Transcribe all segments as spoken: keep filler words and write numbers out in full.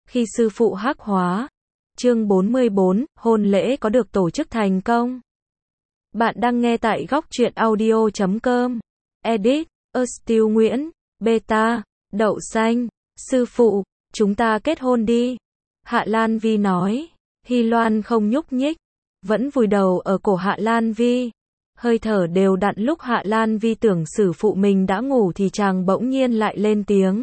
Khi sư phụ hắc hóa. Chương bốn mươi bốn, hôn lễ có được tổ chức thành công. Bạn đang nghe tại góc truyện audio chấm com. Edit, Estill Nguyễn, Beta, Đậu Xanh, sư phụ, chúng ta kết hôn đi. Hạ Lan Vi nói. Hy Loan không nhúc nhích, vẫn vùi đầu ở cổ Hạ Lan Vi. Hơi thở đều đặn lúc Hạ Lan Vi tưởng sư phụ mình đã ngủ thì chàng bỗng nhiên lại lên tiếng.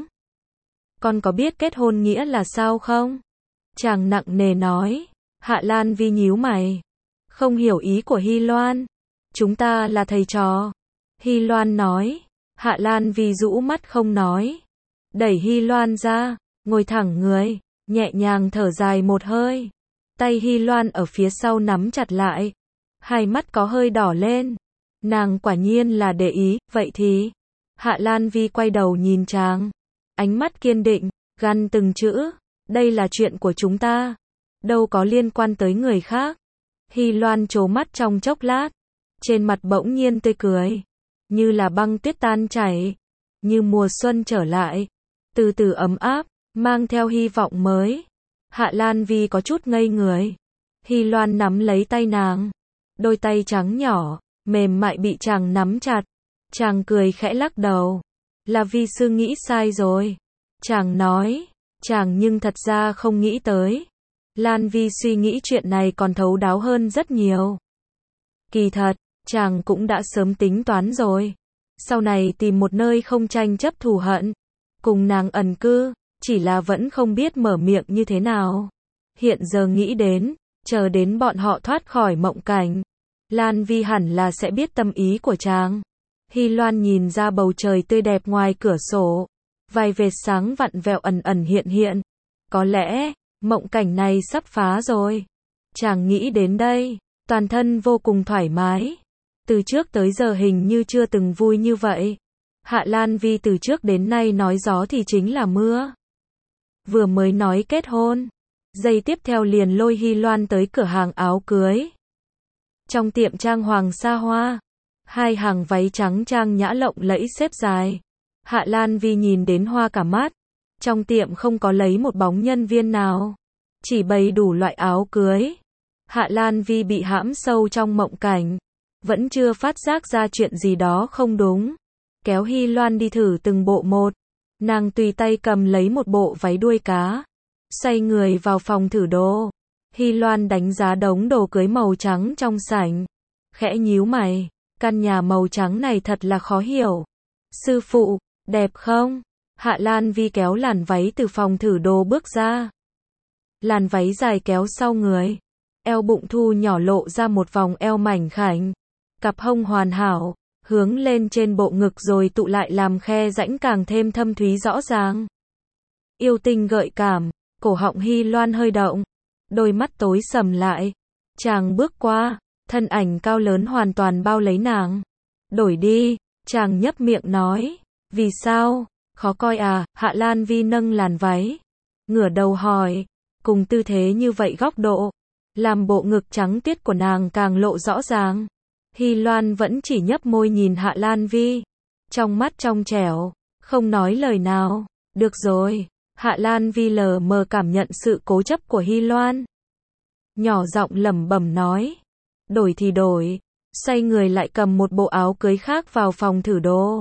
Con có biết kết hôn nghĩa là sao không? Chàng nặng nề nói. Hạ Lan Vi nhíu mày. Không hiểu ý của Hy Loan. Chúng ta là thầy trò. Hy Loan nói. Hạ Lan Vi rũ mắt không nói. Đẩy Hy Loan ra, ngồi thẳng người, nhẹ nhàng thở dài một hơi. Tay Hy Loan ở phía sau nắm chặt lại. Hai mắt có hơi đỏ lên. Nàng quả nhiên là để ý, vậy thì. Hạ Lan Vi quay đầu nhìn chàng. Ánh mắt kiên định, gằn từng chữ. Đây là chuyện của chúng ta. Đâu có liên quan tới người khác. Hy Loan trố mắt trong chốc lát. Trên mặt bỗng nhiên tươi cười. Như là băng tuyết tan chảy. Như mùa xuân trở lại. Từ từ ấm áp, mang theo hy vọng mới. Hạ Lan Vi có chút ngây người. Hy Loan nắm lấy tay nàng. Đôi tay trắng nhỏ, mềm mại bị chàng nắm chặt. Chàng cười khẽ lắc đầu. Là Vi sư nghĩ sai rồi. Chàng nói. Chàng nhưng thật ra không nghĩ tới. Lan Vi suy nghĩ chuyện này còn thấu đáo hơn rất nhiều. Kỳ thật, chàng cũng đã sớm tính toán rồi. Sau này tìm một nơi không tranh chấp thù hận. Cùng nàng ẩn cư, chỉ là vẫn không biết mở miệng như thế nào. Hiện giờ nghĩ đến, chờ đến bọn họ thoát khỏi mộng cảnh. Lan Vi hẳn là sẽ biết tâm ý của chàng. Hy Loan nhìn ra bầu trời tươi đẹp ngoài cửa sổ. Vài vệt sáng vặn vẹo ẩn ẩn hiện hiện. Có lẽ, mộng cảnh này sắp phá rồi. Chàng nghĩ đến đây, toàn thân vô cùng thoải mái. Từ trước tới giờ hình như chưa từng vui như vậy. Hạ Lan Vi từ trước đến nay nói gió thì chính là mưa. Vừa mới nói kết hôn, giây tiếp theo liền lôi Hy Loan tới cửa hàng áo cưới. Trong tiệm trang hoàng xa hoa, hai hàng váy trắng trang nhã lộng lẫy xếp dài. Hạ Lan Vi nhìn đến hoa cả mắt. Trong tiệm không có lấy một bóng nhân viên nào, chỉ bày đủ loại áo cưới. Hạ Lan Vi bị hãm sâu trong mộng cảnh, vẫn chưa phát giác ra chuyện gì đó không đúng. Kéo Hy Loan đi thử từng bộ một. Nàng tùy tay cầm lấy một bộ váy đuôi cá, xoay người vào phòng thử đồ. Hy Loan đánh giá đống đồ cưới màu trắng trong sảnh, khẽ nhíu mày. Căn nhà màu trắng này thật là khó hiểu. Sư phụ, đẹp không? Hạ Lan Vi kéo làn váy từ phòng thử đồ bước ra. Làn váy dài kéo sau người, eo bụng thu nhỏ lộ ra một vòng eo mảnh khảnh. Cặp hông hoàn hảo, hướng lên trên bộ ngực rồi tụ lại làm khe rãnh càng thêm thâm thúy rõ ràng. Yêu tinh gợi cảm, cổ họng Hy Loan hơi động, đôi mắt tối sầm lại. Chàng bước qua, thân ảnh cao lớn hoàn toàn bao lấy nàng. Đổi đi, chàng nhấp miệng nói. Vì sao? Khó coi à? Hạ Lan Vi nâng làn váy, ngửa đầu hỏi. Cùng tư thế như vậy góc độ, làm bộ ngực trắng tuyết của nàng càng lộ rõ ràng. Hy Loan vẫn chỉ nhấp môi nhìn Hạ Lan Vi, trong mắt trong trẻo, không nói lời nào. Được rồi. Hạ Lan Vi lờ mờ cảm nhận sự cố chấp của Hy Loan. Nhỏ giọng lẩm bẩm nói. Đổi thì đổi. Xoay người lại cầm một bộ áo cưới khác vào phòng thử đồ.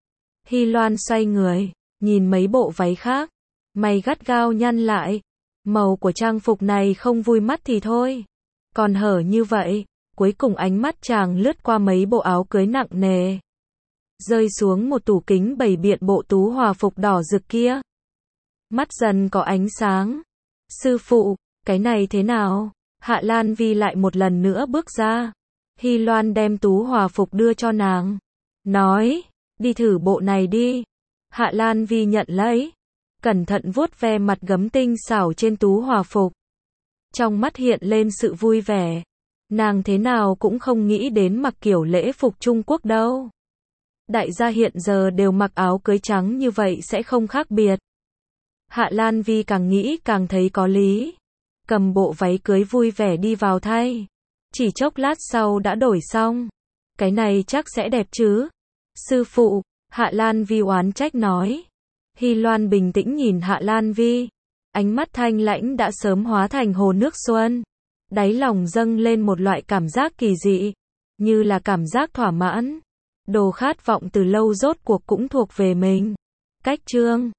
Hy Loan xoay người, nhìn mấy bộ váy khác. Mày gắt gao nhăn lại. Màu của trang phục này không vui mắt thì thôi. Còn hở như vậy. Cuối cùng ánh mắt chàng lướt qua mấy bộ áo cưới nặng nề, rơi xuống một tủ kính bày biện bộ tú hòa phục đỏ rực kia. Mắt dần có ánh sáng. Sư phụ, cái này thế nào? Hạ Lan Vi lại một lần nữa bước ra. Hy Loan đem tú hòa phục đưa cho nàng. Nói, đi thử bộ này đi. Hạ Lan Vi nhận lấy. Cẩn thận vuốt ve mặt gấm tinh xảo trên tú hòa phục. Trong mắt hiện lên sự vui vẻ. Nàng thế nào cũng không nghĩ đến mặc kiểu lễ phục Trung Quốc đâu. Đại gia hiện giờ đều mặc áo cưới trắng như vậy sẽ không khác biệt. Hạ Lan Vi càng nghĩ càng thấy có lý. Cầm bộ váy cưới vui vẻ đi vào thay. Chỉ chốc lát sau đã đổi xong. Cái này chắc sẽ đẹp chứ? Sư phụ, Hạ Lan Vi oán trách nói. Hy Loan bình tĩnh nhìn Hạ Lan Vi. Ánh mắt thanh lãnh đã sớm hóa thành hồ nước xuân. Đáy lòng dâng lên một loại cảm giác kỳ dị, như là cảm giác thỏa mãn. Đồ khát vọng từ lâu rốt cuộc cũng thuộc về mình. Cách chương